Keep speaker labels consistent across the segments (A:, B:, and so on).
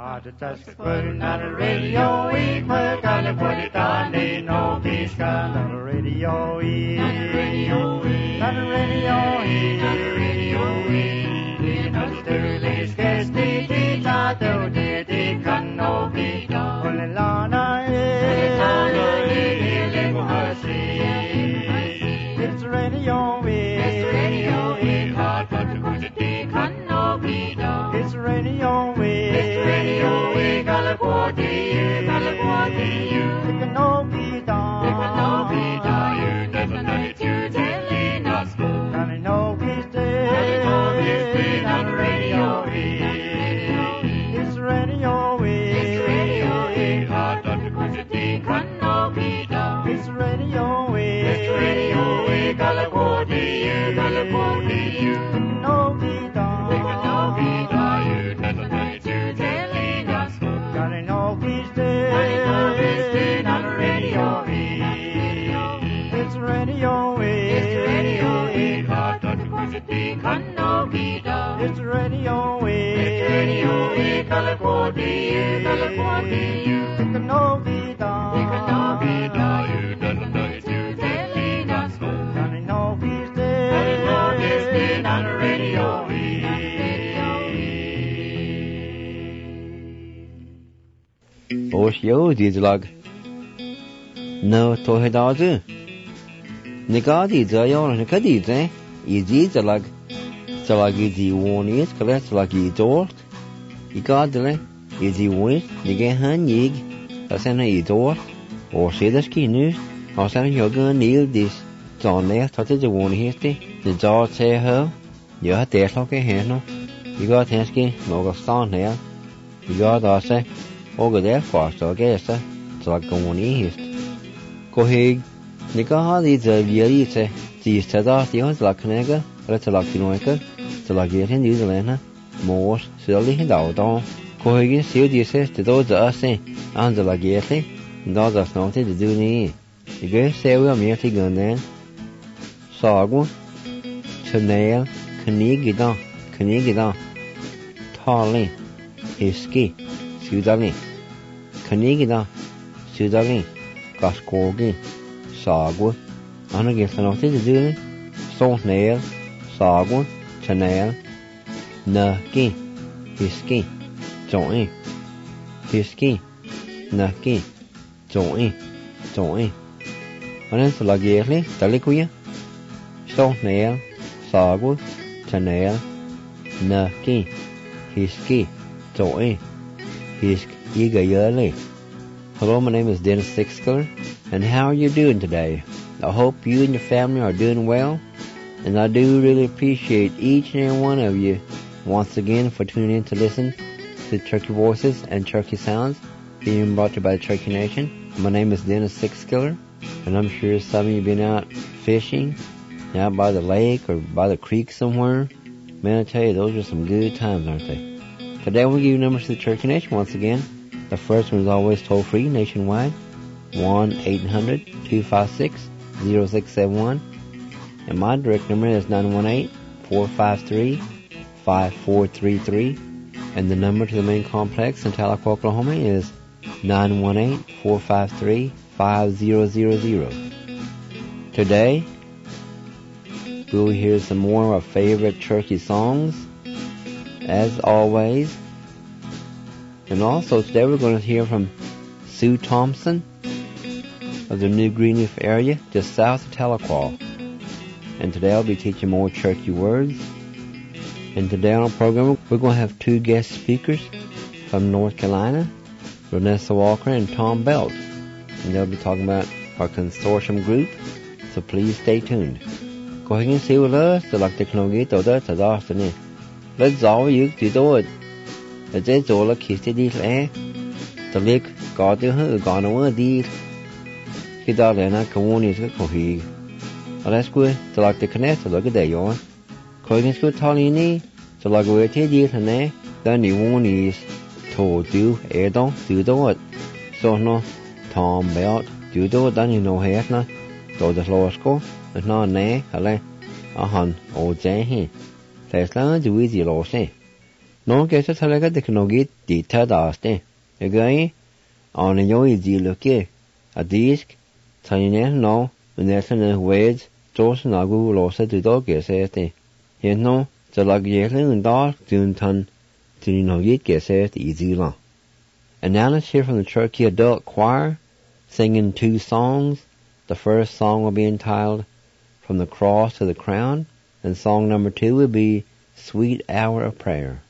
A: Put it on the radio, we put it on the no peace on the radio, on the radio, on the radio, on the radio, in the Sterling's guest, the teacher, the can no be done. Olelana, it's radio, it's radio, hard but the can no be done. It's radio, California, it can no be done. It can no be done. You never know it, you telling us more. And I know he's dead. On the radio, it's radio, it's radio, hard but the can no be done. It's radio, California, it can no be done. It can no be done. You never know it, you telling us more. I know he's dead. On the radio, it's radio, it's radio, hard but the can no be done. It's radio, California, it can no be done. It can no be done. You never know it, you telling us more. I know he's dead. On the radio.
B: Osh yo dizlag. No to hedazu. Nigadi zayon nikadi izizalag. Salagi di woni skala salagi dor. Igadle izi woni nigehan yig. Asena idor. Or sedaski nu. Asena yoga nil dis. Zonne tatte de woni hesti. The jaw say her. You had there like a hen. You got hensky, no got stand here. You got us. Over there fast, I guess, so like going east. Go ahead, Nika is a Vialite, the Stadations like Nega, let's like Noika, so like getting New Zealand, more silly and out on. Go ahead, see the says to those us, and the Lagate, and others noted to do me. You guys say we are merely gone then. Sago, Chanel, Kanigidan, Tarling, Hiski. Sudalin, Kanigida, Sudalin, Gascorgi, Sagwa, Anagifanotti, the Duli, Saltnail, Sagwa, Chanel, Nucky, Hiski, Joy, Hiski, Nucky, Joy. And then the Lagirli, Daliquia, Saltnail, Sagwa, Chanel, Nucky, Hiski, Joy. Hello, my name is Dennis Sixskiller, and how are you doing today? I hope you and your family are doing well, and I do really appreciate each and every one of you once again for tuning in to listen to Turkey Voices and Turkey Sounds being brought to you by the Turkey Nation. My name is Dennis Sixskiller, and I'm sure some of you have been out fishing, out by the lake or by the creek somewhere. Man, I tell you, those are some good times, aren't they? Today we'll give you numbers to the Turkey Nation once again. The first one is always toll-free nationwide, 1-800-256-0671. And my direct number is 918-453-5433. And the number to the main complex in Tahlequah, Oklahoma is 918-453-5000. Today, we'll hear some more of our favorite turkey songs, as always. And also today we're going to hear from Sue Thompson of the New Greenleaf area just south of Tahlequah. And today I'll be teaching more turkey words. And today on our program we're going to have two guest speakers from North Carolina, Vanessa Walker and Tom Belt. And they'll be talking about our consortium group, so please stay tuned. Go ahead and see with us to like the technology to the let's all you to do it. It's a zola kiss the deal, the lick got to her gone over deal. He thought then I come on is a cohig. Let's go to like the connect to look at the on. Coins go Tolini, so like we're deal and then you won't is told you, don't do it. So no, Tom Belt, do it, then you know, hair not. So the law school, and not nay, a hun, old Jay. There's long to easy law say. No geta talaga de knogit di tadaste. Egai on yo iziluke. A disk tane no unesene wage jos nagu losa de doge sete. Yeno talag yele undal duntan tinogit geset izila. And now let's hear from the Cherokee Adult Choir singing 2 songs. The first song will be entitled From the Cross to the Crown, and song number 2 will be Sweet Hour of Prayer.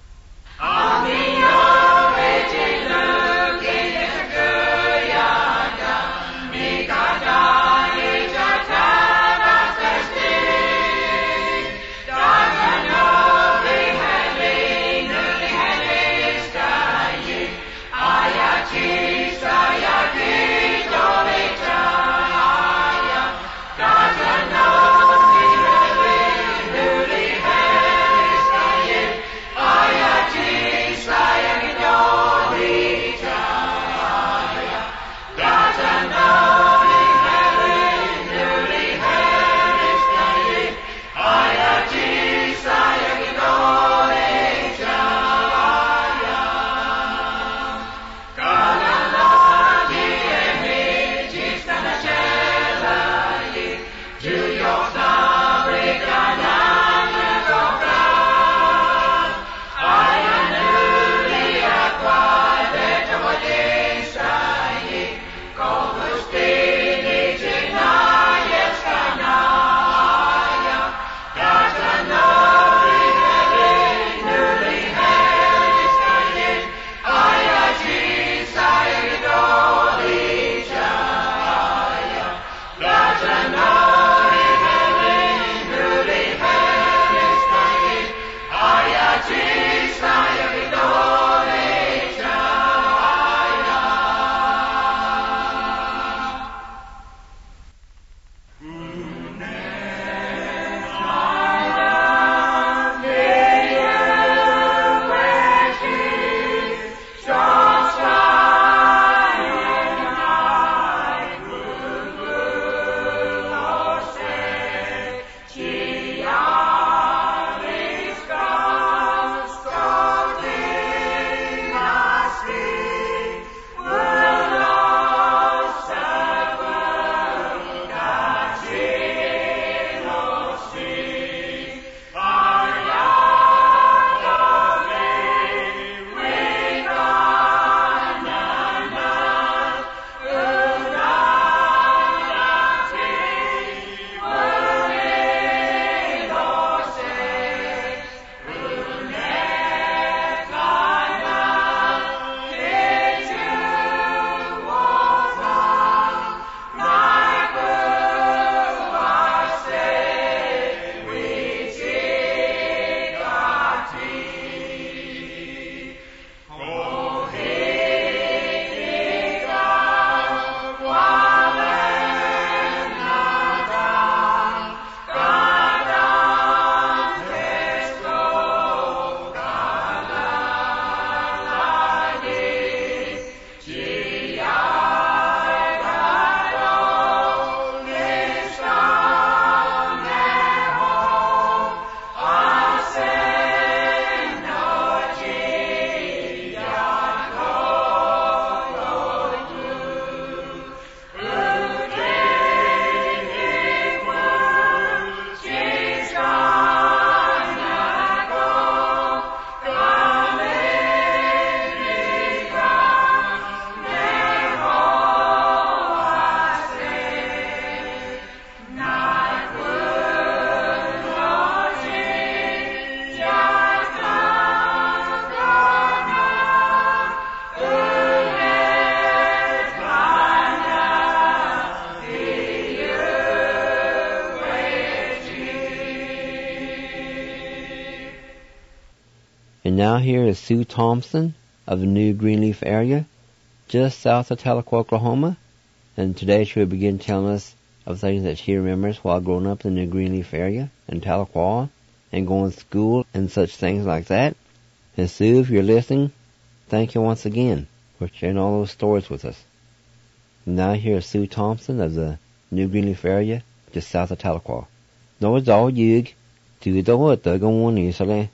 B: And now here is Sue Thompson of the New Greenleaf area, just south of Tahlequah, Oklahoma. And today she will begin telling us of things that she remembers while growing up in the New Greenleaf area in Tahlequah and going to school and such things like that. And Sue, if you're listening, thank you once again for sharing all those stories with us. And now here is Sue Thompson of the New Greenleaf area, just south of Tahlequah. Nó gió dược, từ đó tới công an Israel,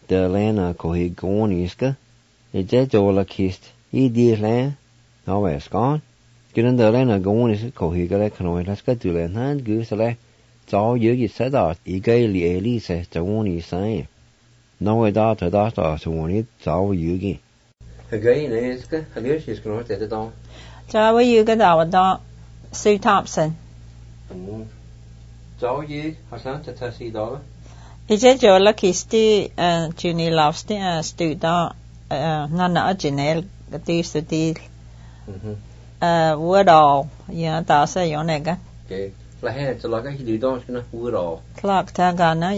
B: the lana kohi goniska e je jola kist I di lan no es gone gidan the lana gonis kohi gale kano laska tu lan han gu sale zo yu yi sa da I ge li eli se joni sai no e da ta so woni zo yu gi again is ka halir is kano te da
C: zo yu ga da Sue Thompson
B: zo yu hasan ta si da
C: Ije jola kisti juni lausti stu da nana jinel gatistu di woodall ya ta sa yonega
B: okay la he to la ka hi do skna woodall
C: clark ta gana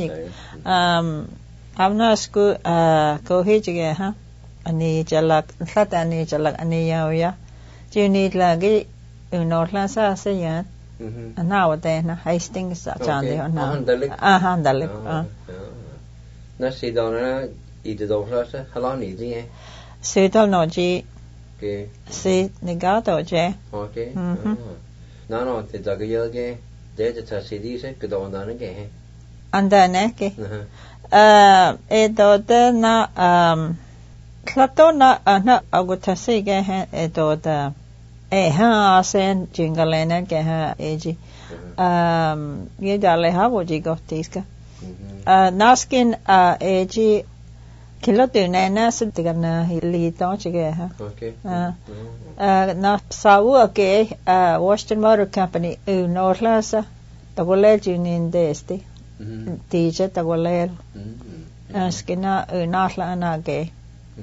C: amna sku ko hijige ha ani jalak sat ani jalak ani ya juni lagi unotla sa se ya Nowadays, Hastings Chandy handalik.
B: Na si dona I de dosa halani di.
C: Sital noji.
B: Okay.
C: Si negato je.
B: Okay. No te dagayage de ta si di se kedona ge.
C: Andane ke. E do de na Klatona na agutasi ge e do de ha sen jingalena ke ha eji ye dale ha woji gotiska naskin eji kilotune na sitigana hili to chige ha
B: okay
C: na sawu ke Western Motor Company u norlasa tagolel jinin desti tije tagolel skina u narla na ge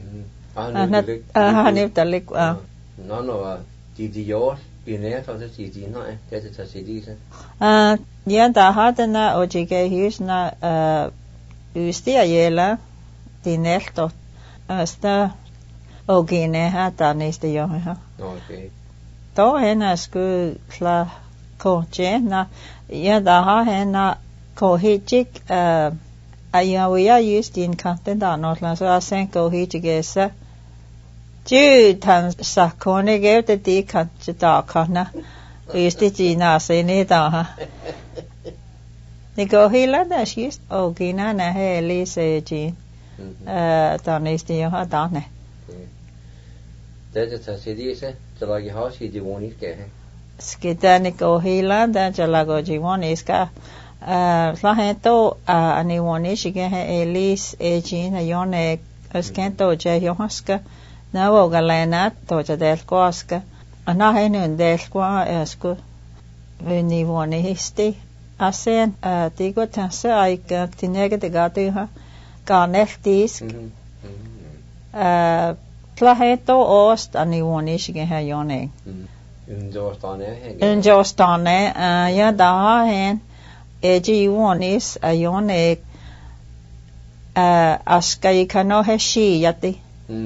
C: hanif talik
B: no Di yours binne så det di nej det tager sig disse
C: ja der har den og jeg hus na ustia jela din elto sta og gene har der næste jo ha
B: okay
C: då henne skulle klar ko na ja der har henne ko hijik aya vi er just din kanten der når så sen ko hijik så tan sakone gave the kan da kana este jina se ne da ha ni go hila da shis o gina na he li se ji da neste yo ha da ne
B: det ta se di se jala gi ha si di woni ke he
C: skita ni go hila da jala go ji woni ska la he to ani woni shi ge he elis e ji na yo ne skento je yo haska na voga lena toja del koska ana henun del kwa esku ni voni histi asen tigo tanse ai ka tinega de gatu ha kaneltisk plaheto ost ani voni shige ha yone unjostane ya da hen eji vonis ayone askai kano he shi yati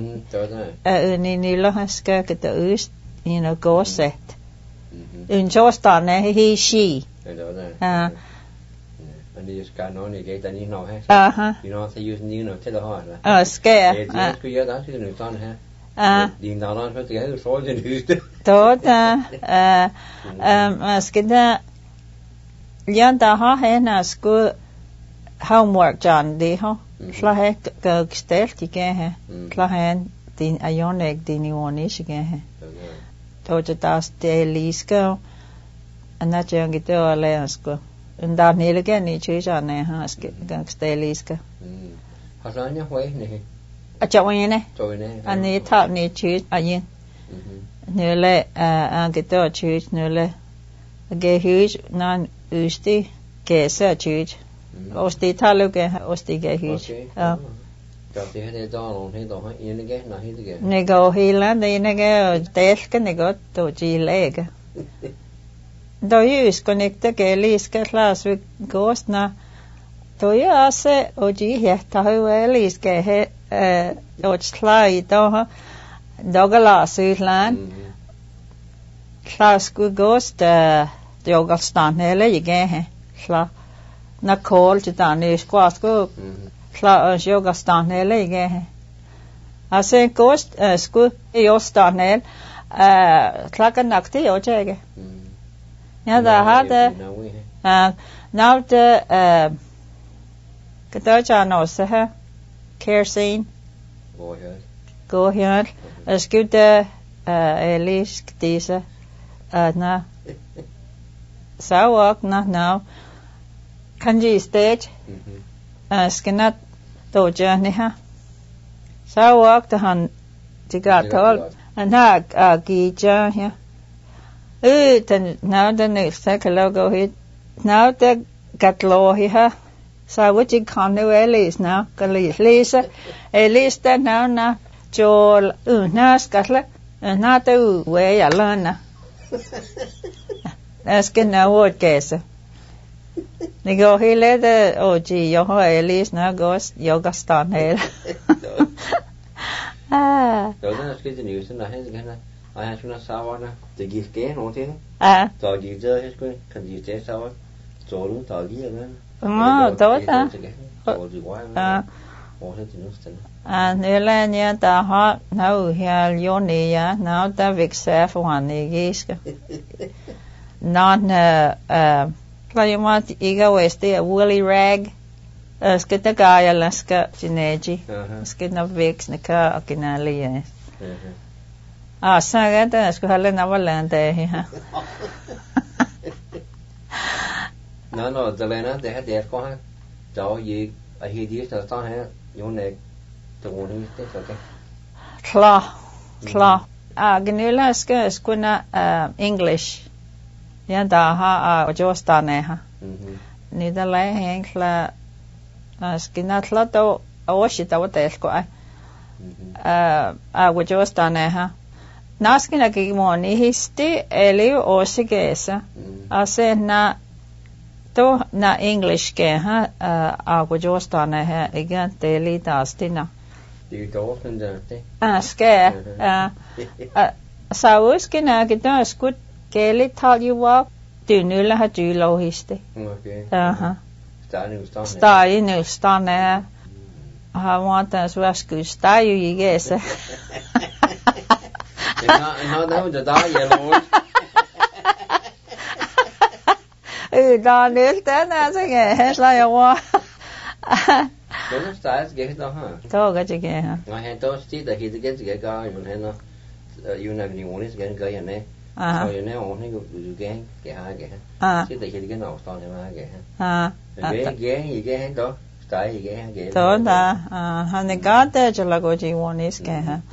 C: ni lohaska ke the ust go set unjostane he she
B: and you ska no ni ge tani no he you know they use ni no te da ha
C: scare
B: ku ya da si no tan he din da ran fa te so den hus
C: to da skida lianda ha he na sku homework John de ha Slahe gestelt ge he slahen din ayonek din woni shige he to das de liska ana jang gite ole asko unda nilge ni chija ne ha ske gesteliska
B: hasanya hoye ne
C: a chawene
B: to ne
C: ani ta ni chi ayin nele a gite chi nele ge huge nan usti ke sa chi Osti taluke osti ge hich.
B: Ja, det är då hon heter han inge na heter.
C: Nego hela det inge delke nego to gilege. Då ju connecta ge liska class vi gostna. Då ju ase och ge heta hur liska he och slide då dogala sydland. Class gu gost jogalstan hele ge he. Sla na call to tane squas go kla yoga stane lege ase kost sku yo stane kla kan nakti yo chege ya da hade now the kata cha no se ha kerosene.
B: Go ahead.
C: Go ahead. As good Elise Disa na sawak na now. Kanji stage. Skinat doja ni ha. Sawak to han tigatol and ha gija ya. Then now the next logo hit. Now the got low here. So what you can do Elise now? Lisa, Elise that now na Joel na skatla na to way ya learn. That's good now what guess. They go he let the gee yo Elise now goes yoga stand here.
B: Đó là cái news na hết cái na. Ai hay chúng ta sao na? Tự ghi kế nó thế. Tao ghi chơi hết cái, cần gì thế sao? Chỗ luôn tao ghi rồi.
C: Tốt à. Nếu là nhà ta họ nấu heo yoni ya, nấu ta việc xe phụ hoàn này ghế. Non là mà iga westi a woolly rag. Skita kaya lang ska sineji. Skita việc nika akinali ya. Sa gata sko halle na valente ha.
B: No, the lena they had their con. Cháu gì ở hier đi sao sao hết, những này tôi muốn đi tiếp rồi cái.
C: Klar. Gnula ska skuna English. Ja da ha just ne ha. Ni da le hen kla skina kla to awashita wata ko ai. Just ne ha. Naskina ki moni histi eli osigesa. Ase na to na English ke ha agujostane ha igen teli tastina.
B: Du dårfen der det.
C: Ska sauske na kita skut keli tal you walk du nulla ha du lo histi.
B: Okay.
C: Stai nu stane ha want as wasku stai you guess.
B: Nå der det der yellow.
C: Da nødt den er så gæt så jeg var.
B: Nó sai cái đó ha.
C: Đó cái gì ha.
B: Ngay hết đó chỉ là khi cái cái mình hay nó you know you want is cái này. So you know only cái hai cái ha. Chỉ là khi cái nào xong thì mà cái ha. Cái đó sai cái.
C: Đó da. Han gata cho là cái gì want is cái ha.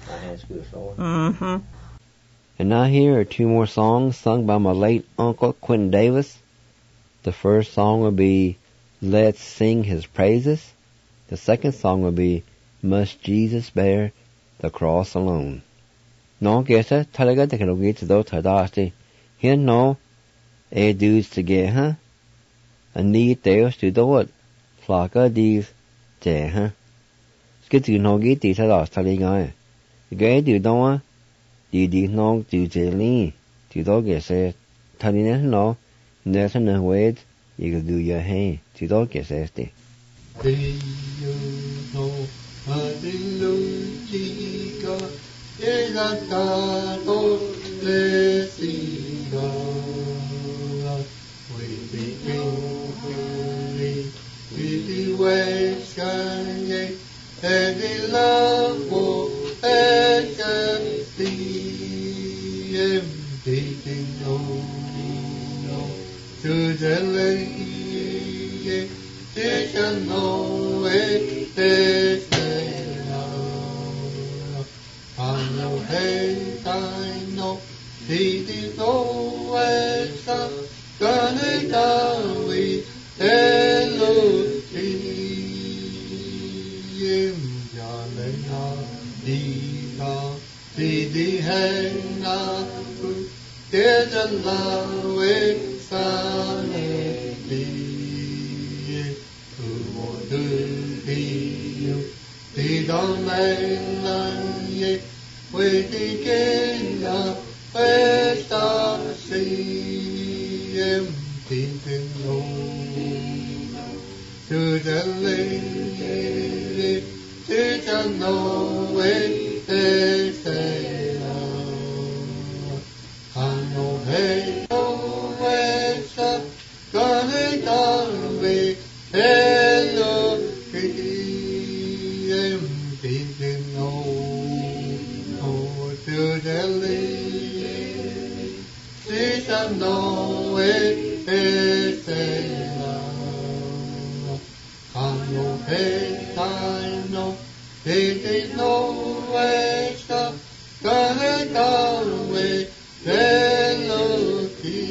B: And now here are two more songs sung by my late uncle Quentin Davis. The first song will be Let's Sing His Praises. The second song will be Must Jesus Bear the Cross Alone. Nó kia sẽ thay cái cái lục ghi từ đâu thời đó thì hiện nó dudes to get ha. And need there to do it. Flocka these trẻ ha. Cái từ nó ghi từ thời đó thay ngay. Cái từ đó đi nó từ trẻ li. Từ đó kia sẽ thay nó There's another way you can do your hand to don't get thirsty.
A: To the lady, they shall know it, they say no. I know, hey, I know, he did always gonna die with hello, the hand there's a love with sanity, who want to feel the domain with the king of ecstasy, empty low to the lady, to the know it, they say. Hey, always gonna be hello, didn't know how to delay. This I know it is no hate, I know it is no way stop. Gonna go away, melody.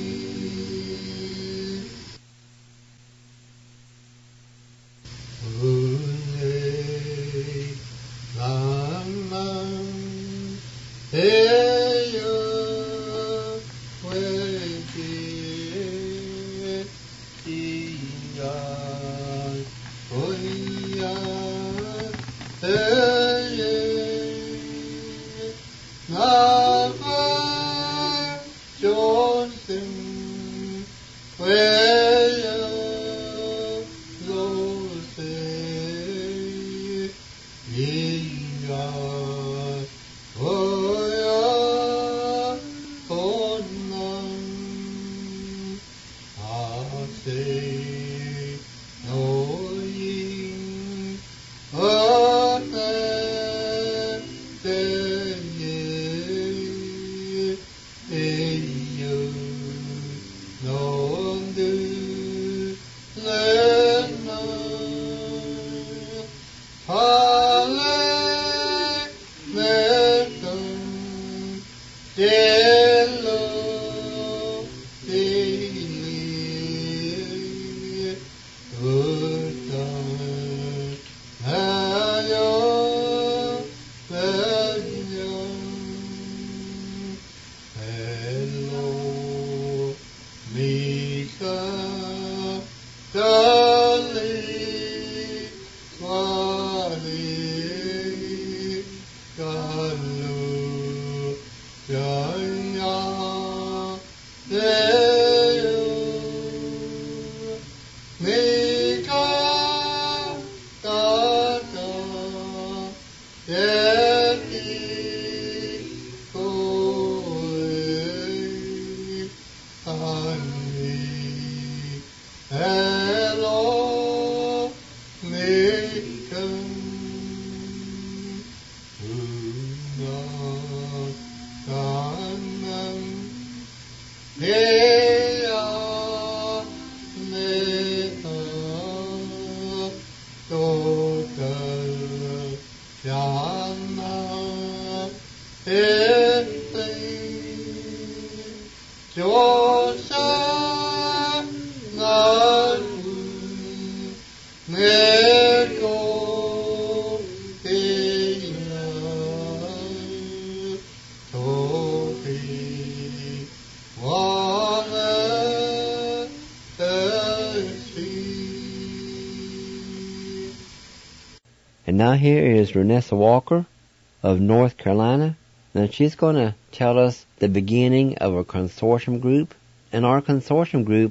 B: And now here is Renessa Walker of North Carolina. Now she's going to tell us the beginning of a consortium group. And our consortium group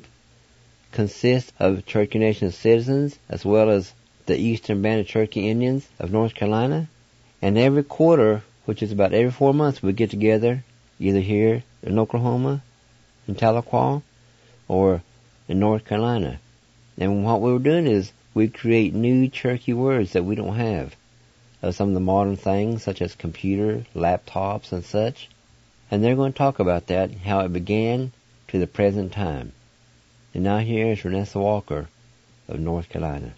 B: consists of Cherokee Nation citizens as well as the Eastern Band of Cherokee Indians of North Carolina. And every quarter, which is about every 4 months, we get together either here in Oklahoma, in Tahlequah, or in North Carolina. And what we're doing is we create new Cherokee words that we don't have. Some of the modern things such as computer, laptops, and such. And they're going to talk about that, how it began to the present time. And now here is Renessa Walker of North Carolina.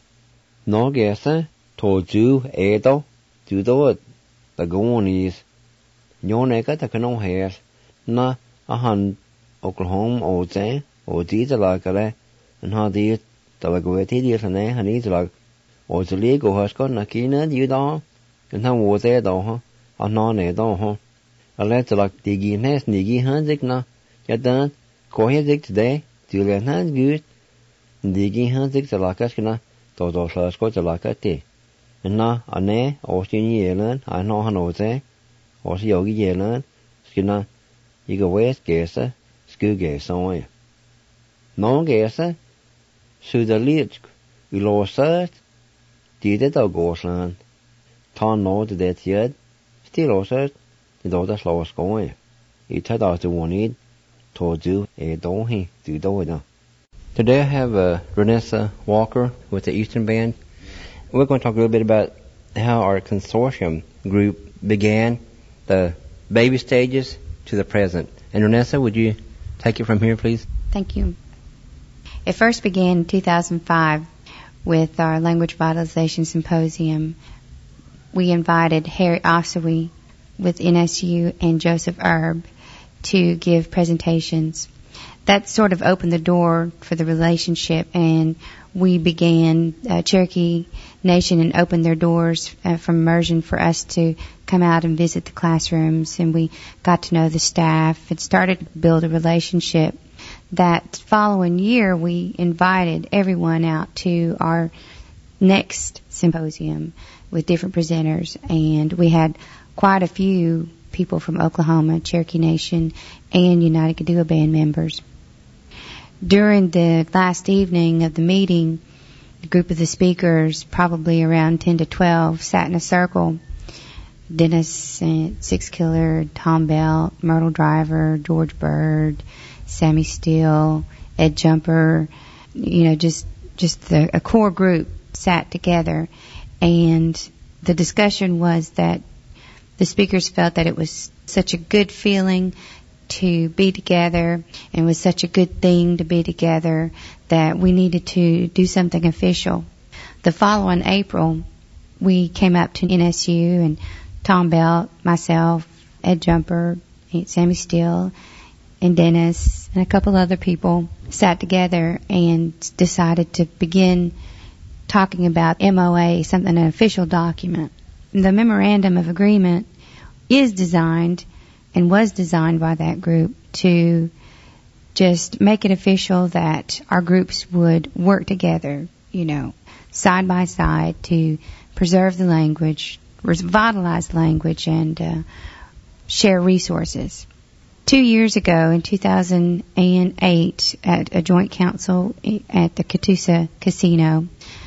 B: No gesa to ju edo ju do the goonies. Yoneka the canon hairs na a hun Oklahoma o zay o dita lagale and ha di the lagueti di sane hanis lag o the legal husko nakina you do and how was there though a non edo ho a let like digi nes nigi hanzik na yadan ko hezik today Julian hand good digi hanzik the lakaskina to do slasko the lakati and na ane o shin yelan I know hanoze o si yogi yelan skina you go west gesa sku gesa no gesa su the lich we lost it did it or goslan ton no to that yet still also the daughter slow going it had out the one need to do a don't he do it. Today I have Renessa Walker with the Eastern Band. We're going to talk a little bit about how our consortium group began, the baby stages to the present. And Renessa, would you take it from here, please?
D: Thank you. It first began in 2005 with our Language Vitalization Symposium. We invited Harry Ossowy with NSU and Joseph Erb to give presentations. That sort of opened the door for the relationship, and we began Cherokee Nation and opened their doors from immersion for us to come out and visit the classrooms, and we got to know the staff. It started to build a relationship. That following year, we invited everyone out to our next symposium with different presenters, and we had quite a few people from Oklahoma, Cherokee Nation, and United Kadua Band members. During the last evening of the meeting, a group of the speakers, probably around 10 to 12, sat in a circle. Dennis Six Killer, Tom Belt, Myrtle Driver, George Bird, Sammy Steele, Ed Jumper, just a core group sat together, and the discussion was that the speakers felt that it was such a good feeling to be together and was such a good thing to be together that we needed to do something official. The following April, we came up to NSU, and Tom Belt, myself, Ed Jumper, Sammy Steele, and Dennis, and a couple other people sat together and decided to begin talking about MOA, an official document. The Memorandum of Agreement is designed and was designed by that group to just make it official that our groups would work together, side by side to preserve the language, revitalize the language, and share resources. 2 years ago, in 2008, at a joint council at the Catoosa Casino,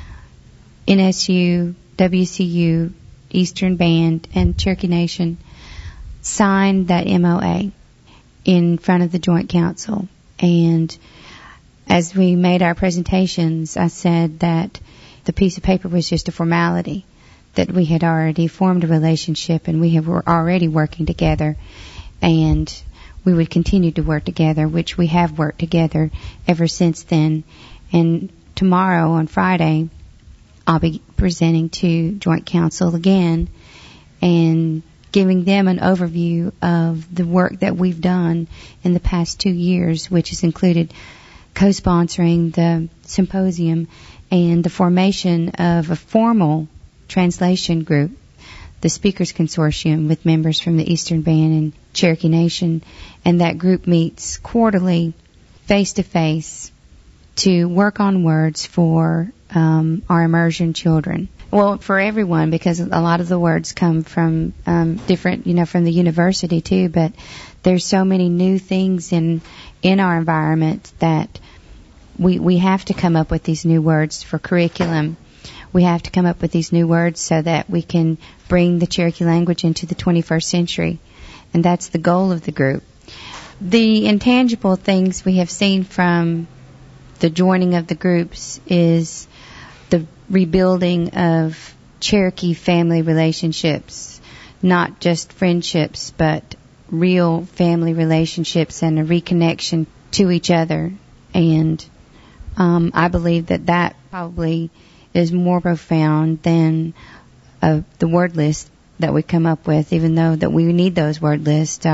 D: NSU, WCU, Eastern Band, and Cherokee Nation signed that MOA in front of the joint council. And as we made our presentations, I said that the piece of paper was just a formality, that we had already formed a relationship and we were already working together, and we would continue to work together, which we have worked together ever since then. And tomorrow, on Friday, I'll be presenting to Joint Council again and giving them an overview of the work that we've done in the past 2 years, which has included co-sponsoring the symposium and the formation of a formal translation group, the Speakers Consortium, with members from the Eastern Band and Cherokee Nation. And that group meets quarterly, face-to-face, to work on words for our immersion children. Well, for everyone, because a lot of the words come from different, from the university too, but there's so many new things in our environment that we have to come up with these new words for curriculum. We have to come up with these new words so that we can bring the Cherokee language into the 21st century. And that's the goal of the group. The intangible things we have seen from the joining of the groups is the rebuilding of Cherokee family relationships, not just friendships, but real family relationships and a reconnection to each other. And I believe that probably is more profound than the word list that we come up with, even though that we need those word lists.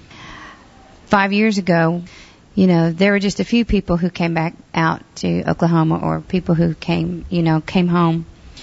D: 5 years ago, there were just a few people who came back out to Oklahoma, or people who came home,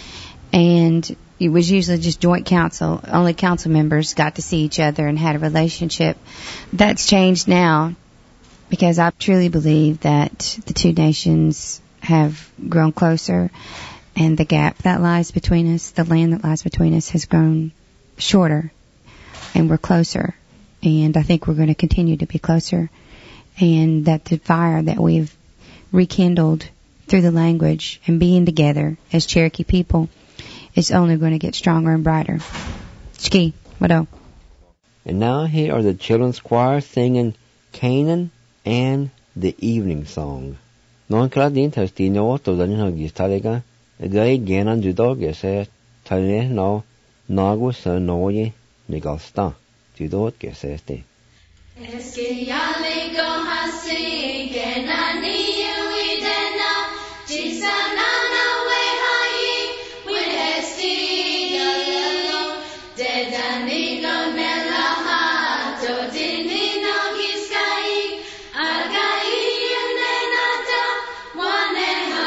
D: and it was usually just joint council. Only council members got to see each other and had a relationship. That's changed now, because I truly believe that the two nations have grown closer, and the gap that lies between us, the land that lies between us, has grown shorter, and we're closer. And I think we're going to continue to be closer. And that the fire that we've rekindled through the language and being together as Cherokee people is only going to get stronger and brighter. Chki, wado.
B: And now here are the children's choir singing Canaan and the Evening Song. Non kladin testino to the nagis talega, a gay ganan dudog, Tale no Nagu sa noye Nigalsta. Tudot geseste.
E: Eski yali go hasi genani uidena chisanana we hai with esti galelo dedani go melaha dodini no giskai agai nenata waneha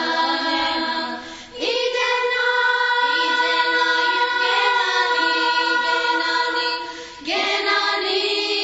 E: idena genani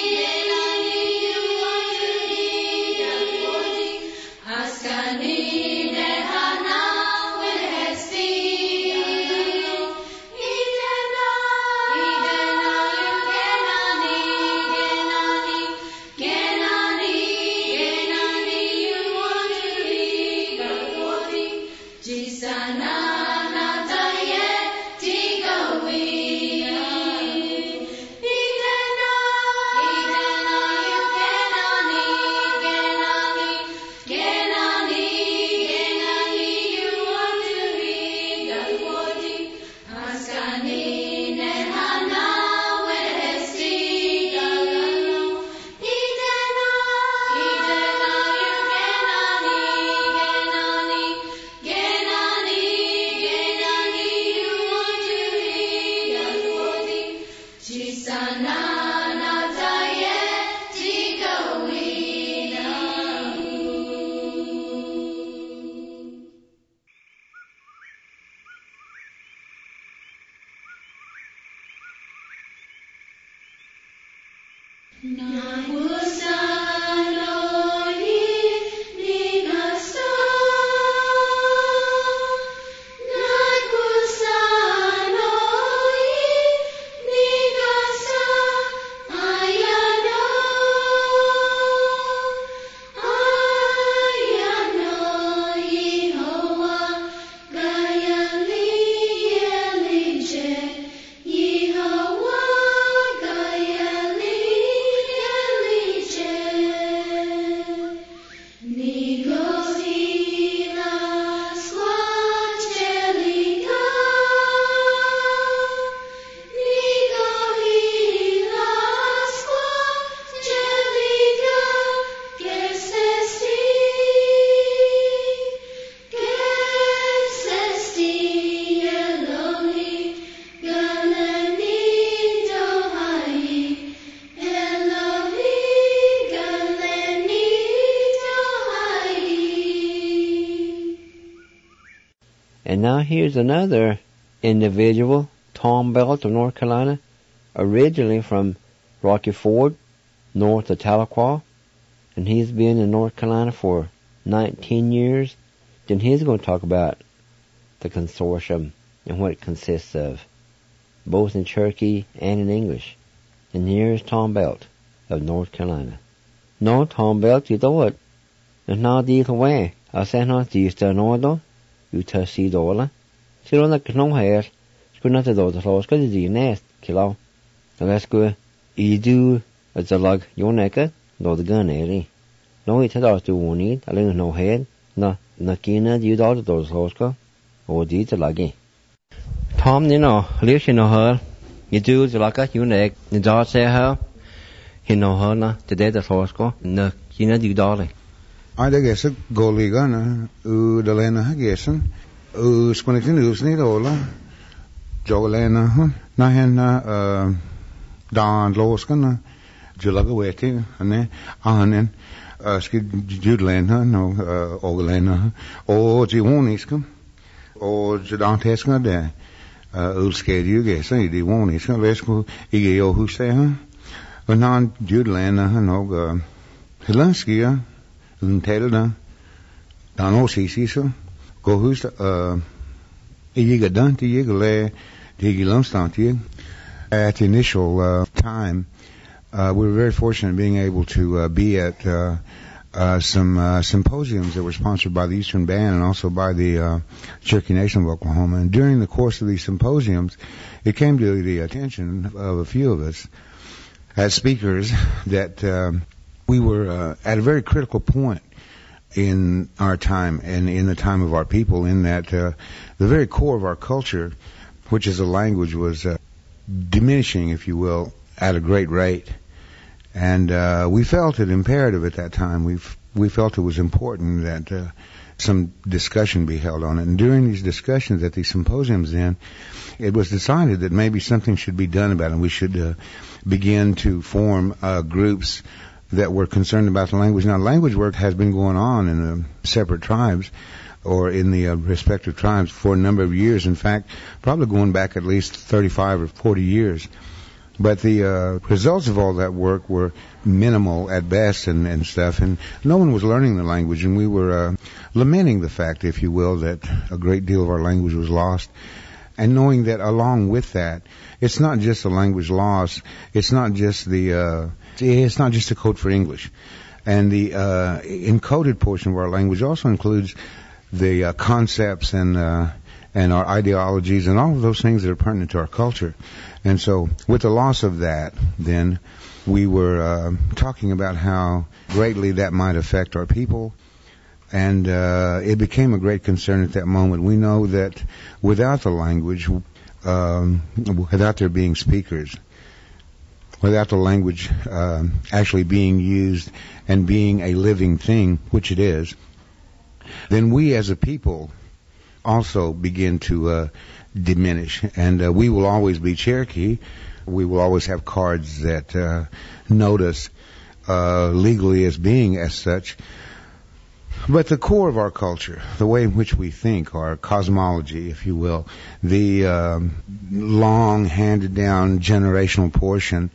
B: And now here's another individual, Tom Belt of North Carolina, originally from Rocky Ford, north of Tahlequah, and he's been in North Carolina for 19 years. Then he's going to talk about the consortium and what it consists of, both in Cherokee and in English. And here's Tom Belt of North Carolina. No, Tom Belt, you do it. And now the way, I say not the Eastern Order. You see dollar. See on the canon hair. School not the daughter laws, because it's nest, kilo. And let's go. You do as a lug, your necker, no the gun, eh? No, it had out to one need, I learn no head. No, kina, you daughter those laws go. Or did the luggy. Tom, you know, live you know her. You do the lugger, you neck. The daughter say her. You know her, na, the dead of laws go. No, kina, you daughter.
F: I guess a goligana, Udalena Hageson, Squinitin Usnid Ola, Jolena, Nahena, Don Loskana, Julagaweti, and then Ahanen, Skid Judlena, no, Ogalena, or Jiwoniscum, or Jadantesca there, Ulskade, you guess, I did Wonisca, Vesco, Igeo, who say, huh? But non Judlena, no, Hilanskia. Telda dan osisiso go hust iga danti igale digi lumstanti. At the initial time, we were very fortunate in being able to be at some symposiums that were sponsored by the Eastern Band and also by the Cherokee Nation of Oklahoma. And during the course of these symposiums, it came to the attention of a few of us as speakers that we were at a very critical point in our time and in the time of our people, in that the very core of our culture which as a language was diminishing, if you will, at a great rate. And we felt it imperative at that time. We felt it was important that some discussion be held on it. And during these discussions at these symposiums then, it was decided that maybe something should be done about it. And we should begin to form groups that were concerned about the language. Now, language work has been going on in the separate tribes or in the respective tribes for a number of years. In fact, probably going back at least 35 or 40 years. But the results of all that work were minimal at best and stuff, and no one was learning the language, and we were lamenting the fact, if you will, that a great deal of our language was lost, and knowing that along with that, it's not just the language loss, it's not just the code for English, and the encoded portion of our language also includes the concepts and our ideologies and all of those things that are pertinent to our culture. And so with the loss of that, then we were talking about how greatly that might affect our people. And it became a great concern at that moment. We know that without the language, without there being speakers, without the language actually being used and being a living thing, which it is, then we as a people also begin to diminish. And we will always be Cherokee. We will always have cards that note us legally as being as such. But the core of our culture, the way in which we think, our cosmology, if you will, the long handed down generational portion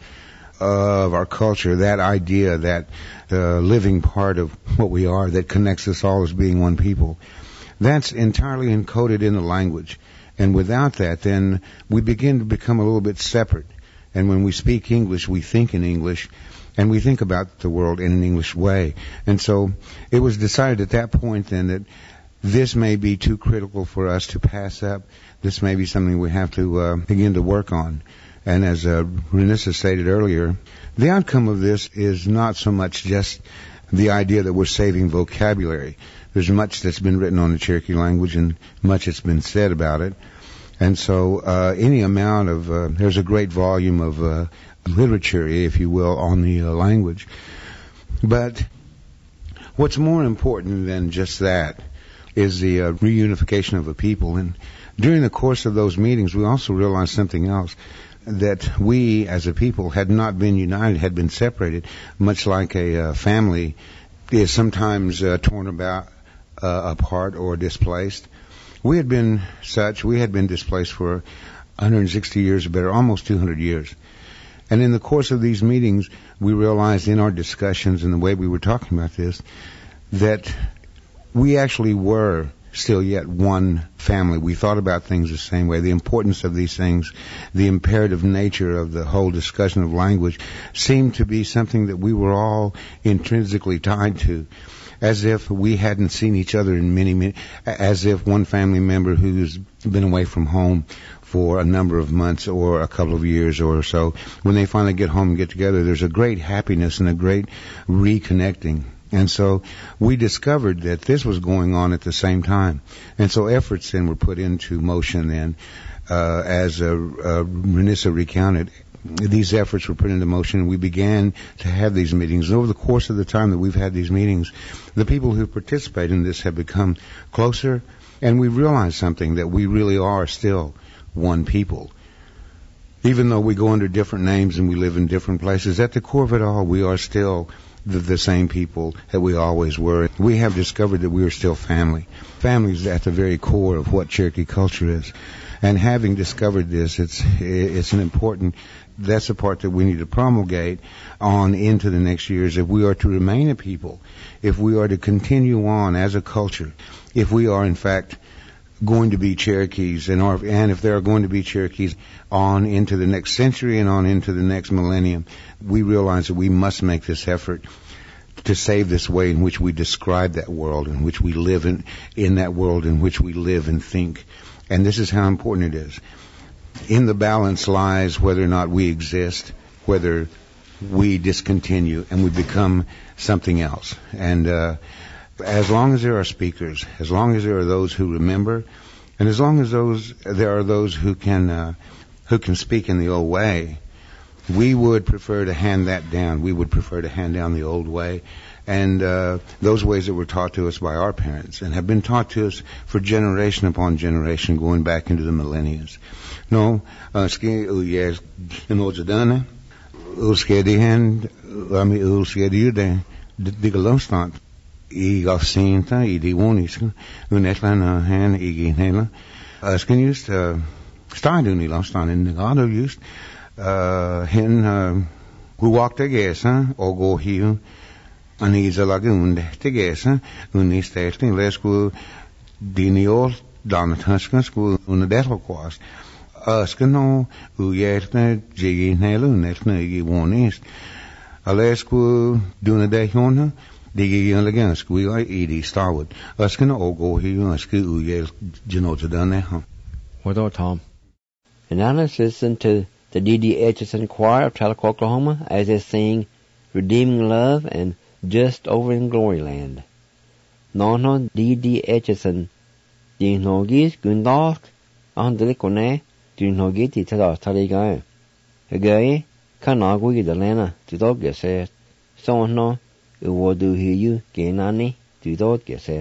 F: of our culture, that idea, that living part of what we are that connects us all as being one people, that's entirely encoded in the language. And without that, then we begin to become a little bit separate. And when we speak English, we think in English, and we think about the world in an English way. And so it was decided at that point then that this may be too critical for us to pass up. This may be something we have to begin to work on. And as Renissa stated earlier, the outcome of this is not so much just the idea that we're saving vocabulary. There's much that's been written on the Cherokee language and much that's been said about it. And so any amount of, there's a great volume of literature, if you will, on the language. But what's more important than just that is the reunification of a people. And during the course of those meetings, we also realized something else, that we as a people had not been united, had been separated, much like a family is sometimes torn apart or displaced. We had been such. We had been displaced for 160 years or better, almost 200 years. And in the course of these meetings, we realized in our discussions and the way we were talking about this, that we actually were still yet one family. We thought about things the same way. The importance of these things, the imperative nature of the whole discussion of language seemed to be something that we were all intrinsically tied to, as if we hadn't seen each other in many, as if one family member who's been away from home for a number of months or a couple of years or so, when they finally get home and get together, there's a great happiness and a great reconnecting. And so we discovered that this was going on at the same time. And so efforts then were put into motion then, as Renissa recounted. These efforts were put into motion, and we began to have these meetings. And over the course of the time that we've had these meetings, the people who participate in this have become closer, and we realized something, that we really are still one people. Even though we go under different names and we live in different places, at the core of it all, we are still the same people that we always were. We have discovered that we are still family. Family is at the very core of what Cherokee culture is. And having discovered this, it's an important, that's the part that we need to promulgate on into the next years. If we are to remain a people, if we are to continue on as a culture, if we are in fact going to be Cherokees, and if there are going to be Cherokees on into the next century and on into the next millennium, we realize that we must make this effort to save this way in which we describe that world, in which we live in that world in which we live and think. And this is how important it is. In the balance lies whether or not we exist, whether we discontinue and we become something else. And as long as there are speakers, as long as there are those who remember, And as long as there are those who can speak in the old way, we would prefer to hand that down. We would prefer to hand down the old way and those ways that were taught to us by our parents and have been taught to us for generation upon generation, going back into the millennia. No, yes, in Ojadana, Ulskedihan, Lami Ulskediude, Digalostant, Igasinta, Idiwoniska, Unetlana, Han, Iginela, Skin used Starduni Lostan in the God of used. Hen who walked together or go here and he's a lagoon together when he stays in less school diniol down at Huskin school on the devil course. Uskano who yet jiggy nailu next niggy one east. A less school doing a day on diggy on again school I eat starwood. Uskano or go here and school yell genote done there.
B: What about Tom? And now let's listen to the D.D. Etchison Choir of Tahlequah, Oklahoma, as they sing Redeeming Love and Just Over in Glory Land. No, D.D. Etchison, Dinhogis, Gundalk, Andelicone, Dinhogiti Tadas Taligai. Again, Kanagui the Lana, to dog says, so no, it will do hear you, Gainani, to dog says.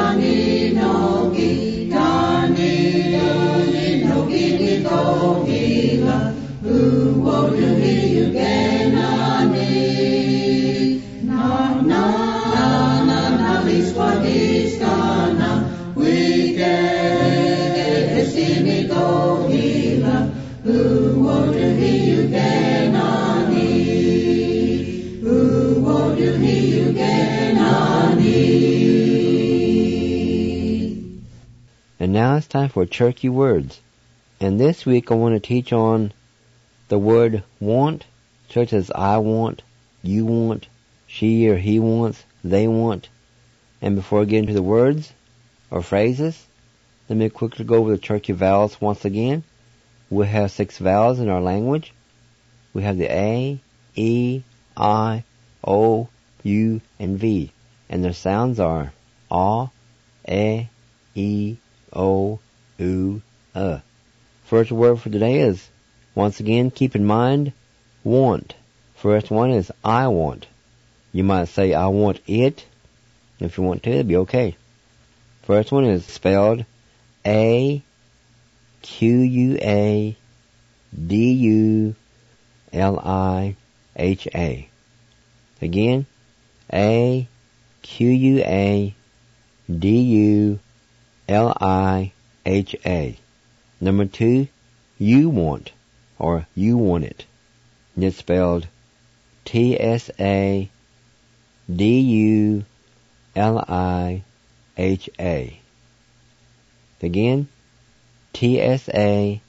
E: Nogi,
B: now it's time for Cherokee Words. And this week I want to teach on the word want, such as I want, you want, she or he wants, they want. And before I get into the words or phrases, let me quickly go over the Cherokee vowels once again. We have 6 vowels in our language. We have the A, E, I, O, U, and V. And their sounds are A, E, O, U, First word for today is, once again, keep in mind, want. First one is I want. You might say I want it. If you want to, it'll be okay. First one is spelled A, Q, U, A, D, U, L, I, H, A. Again, A, Q, U, A, D, U, L, I, H, A. Number 2, you want, or you want it. And it's spelled T-S-A, D-U-L-I-H-A. Again, T-S-A,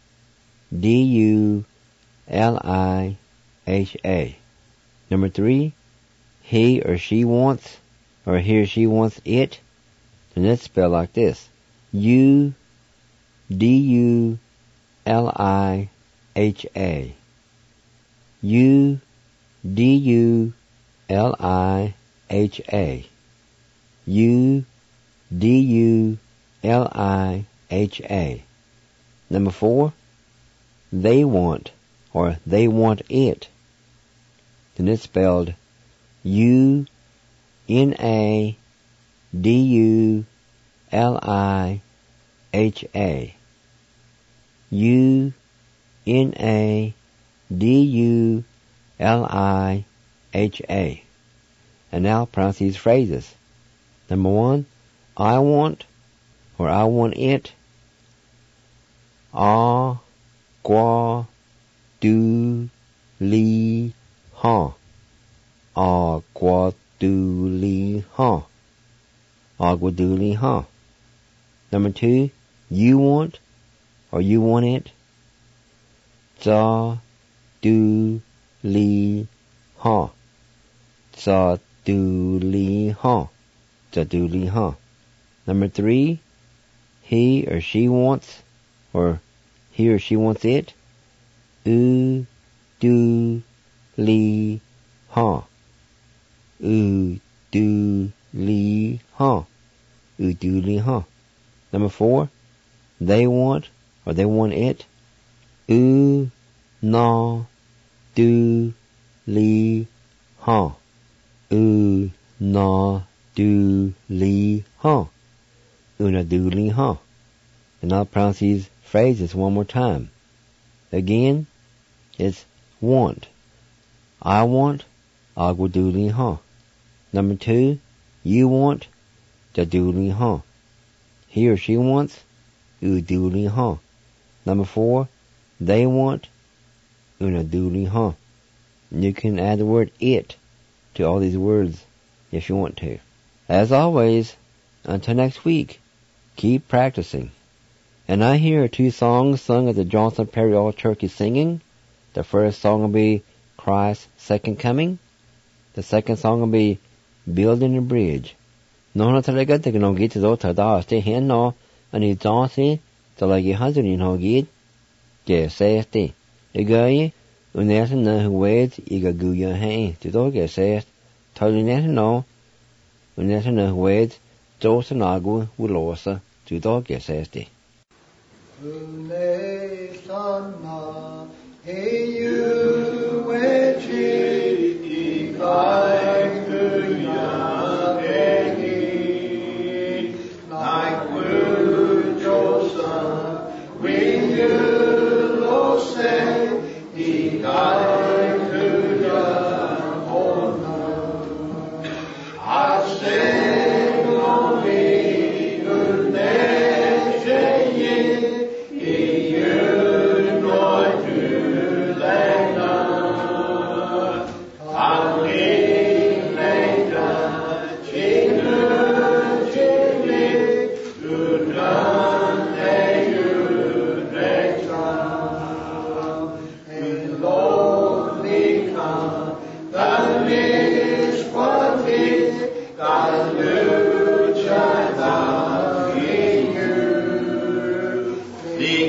B: D-U-L-I-H-A. Number 3, he or she wants, or he or she wants it. And it's spelled like this. U-D-U-L-I-H-A. U-D-U-L-I-H-A. U-D-U-L-I-H-A. Number 4, they want, or they want it. And it's spelled U-N-A-D-U-L-I-H-A. U-N-A-D-U-L-I-H-A. And now pronounce these phrases. Number 1, I want, or I want it. Ah, gua, do, li, ha. Ah, gua, do, li, ha. Ah, gua, do, li, ha. Number 2, you want, or you want it. Za, do, li, ha. Za, do, li, ha. Za, do, li, ha. Number 3, he or she wants, or he or she wants it. U, do, li, ha. U, do, li, ha. U, do, li, ha. Number 4, they want, or they want it. U, na, do, li, ha. U, na, do, li, ha. Una, do, li, ha. And I'll pronounce these phrases one more time. Again, it's want. I want, agua, do, li, ha. Number 2, you want, da, do, li, ha. He or she wants, u, do, li, ha. Number 4, they want, una, do, li, ha. And you can add the word it to all these words if you want to. As always, until next week, keep practicing. And I hear 2 songs sung at the Johnson Perry All Cherokee Singing. The first song will be Christ's Second Coming. The second song will be Building a Bridge. No talaga te no git zo tada ste hen no ani Johnson talagi hazuri no git ke safety. Igayi unes na wait iga guya hay to do ke safe. Tolinet no unes na wait zo sanagu wulosa to do ke safety.
A: Ulesana heyu wechi ikai kuya egi like wujosa wiyu lose ikai kuya ona I say no me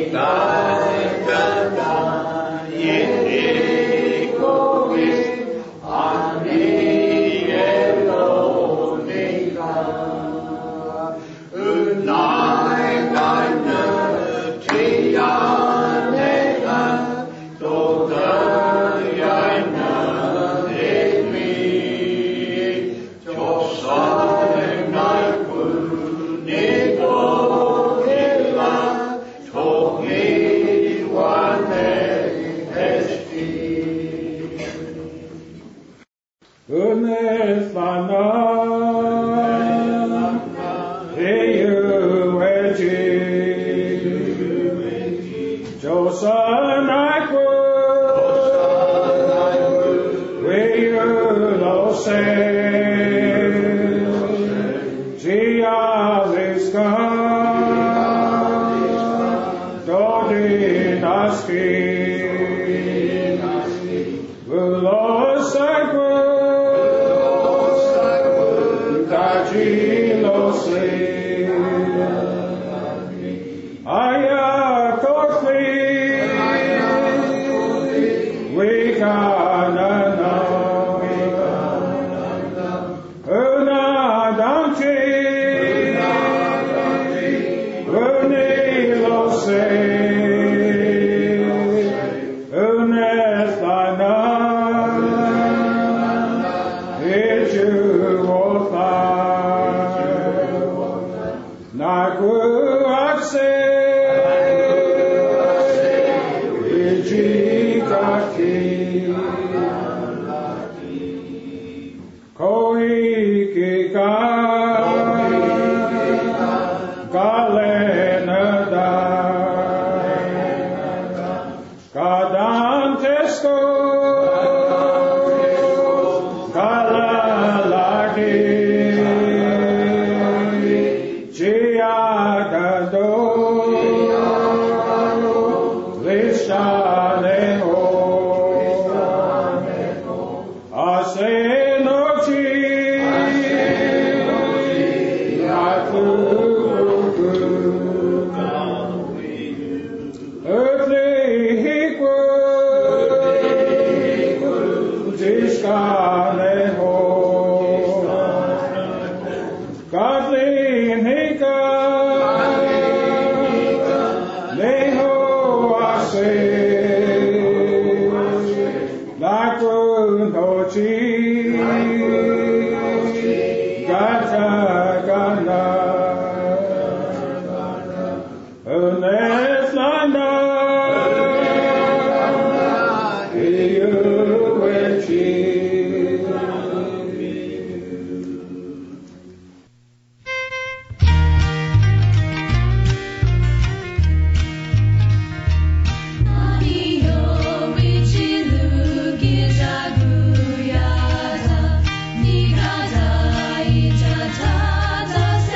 E: Nikata, Ichata,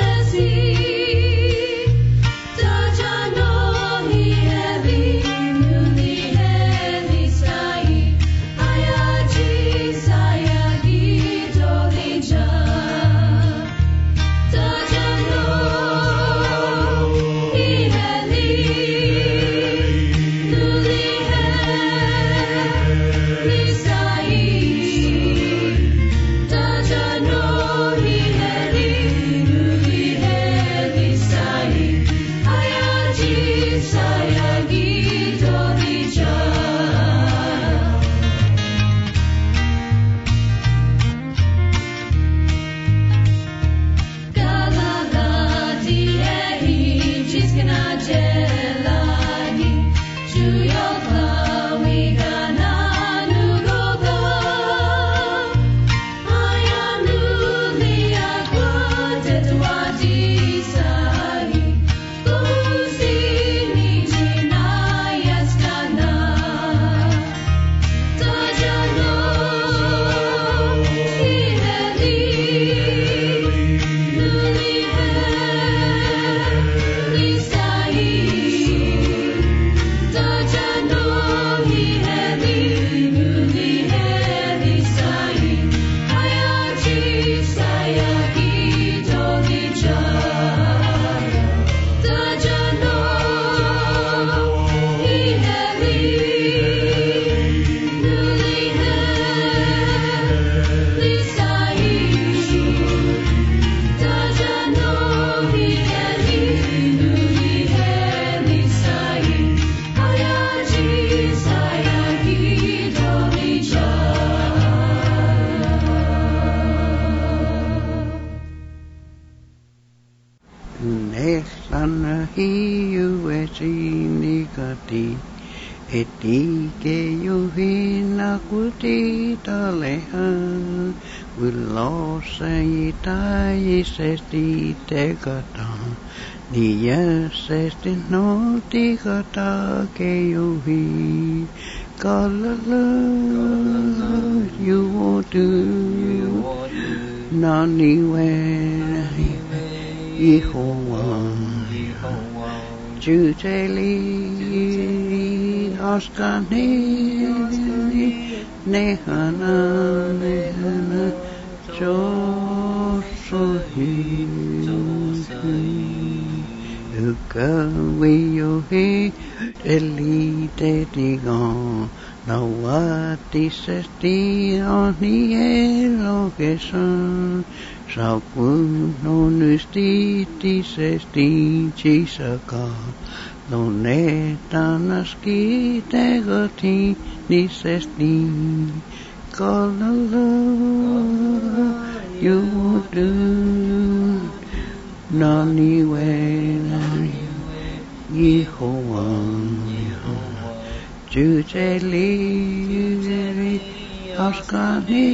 G: Hiuesinikati Etike yuhina kuti taleha Willosa sesti tegata Nia sesti no tigata ke yuhi Kalala you do Naniwe Yehovah Juteli Oskani Nehana Josuhi Ukawiyohi Elite Digon Nawati Sesti Oni Elokesan Sapu no nustiti sesti chisaka no netanaski tegoti ni sesti kalala you do nani we Yehovah Jujeli Oskani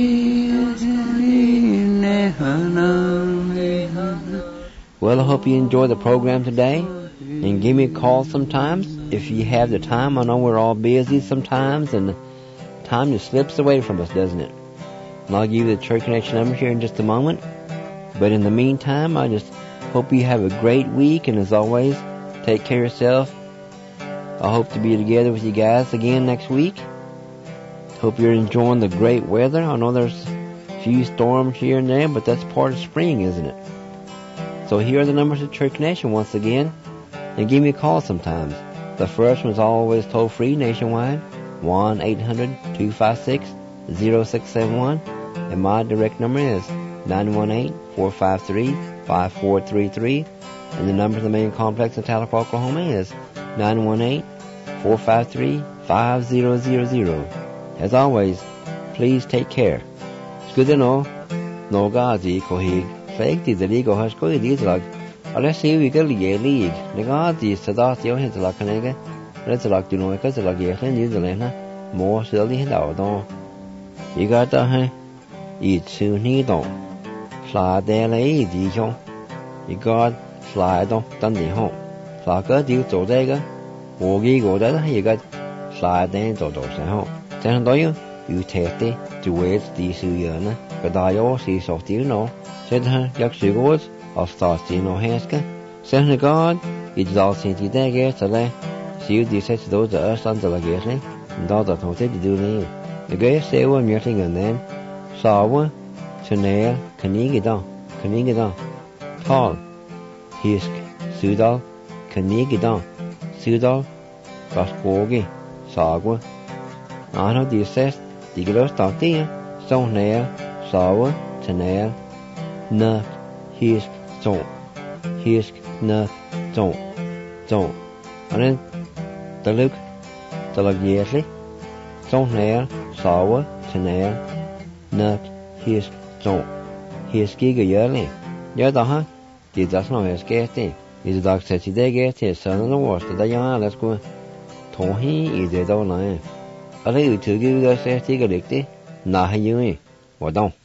B: Well, I hope you enjoy the program today, and give me a call sometimes if you have the time. I know we're all busy sometimes, and the time just slips away from us, doesn't it? And I'll give you the Church Connection number here in just a moment. But in the meantime, I just hope you have a great week, and as always, take care of yourself. I hope to be together with you guys again next week. Hope you're enjoying the great weather. I know there's a few storms here and there, but that's part of spring, isn't it? So here are the numbers of Church Nation once again, and give me a call sometimes. The first one's always toll-free nationwide, 1-800-256-0671, and my direct number is 918-453-5433, and the number of the main complex in Talcott, Oklahoma is 918-453-5000. As always, please take care. Good to know. No gazi kohig. Fake the legal has go these like. Let's see we go league. The gazi sadat yo hit like an let's like to know because like yeah, New Zealand more silly and out. You got the hey? Eat soon he don't. Fly there lay the you got fly don't done the home. Fly good you to there. Wogi go there you got fly then to those at home. Then do you take the ways these years, but I also saw you know, said her, Yak Sugos, or start you know, Haska. Send her God, it's all since you there get to lay. See you decide those are us under the gately, and all that hotel to do me. The great say one meeting and then, Sawa, Chanel, Kanigidon, Paul, Hisk, Sudal, Kanigidon, Sudal, Gospogi, Sagwa. I know the assess. Die gelöst auf dir, so näher, sauer, zu näher, nöch, hisk, so, nöch, so. Und dann, der Lück, der Lück jährlich, so näher, sauer, zu näher, nöch, hisk, so. Hiskige jährlich. Ja, da, die das noch erst geht, diese Tag setzt die geht, hier, sondern noch was, da ja, let's go. Tohi, ist der da, nein. Ở đây từ cái xe thì cái lịch đấy, là hay như vậy, hoạt động.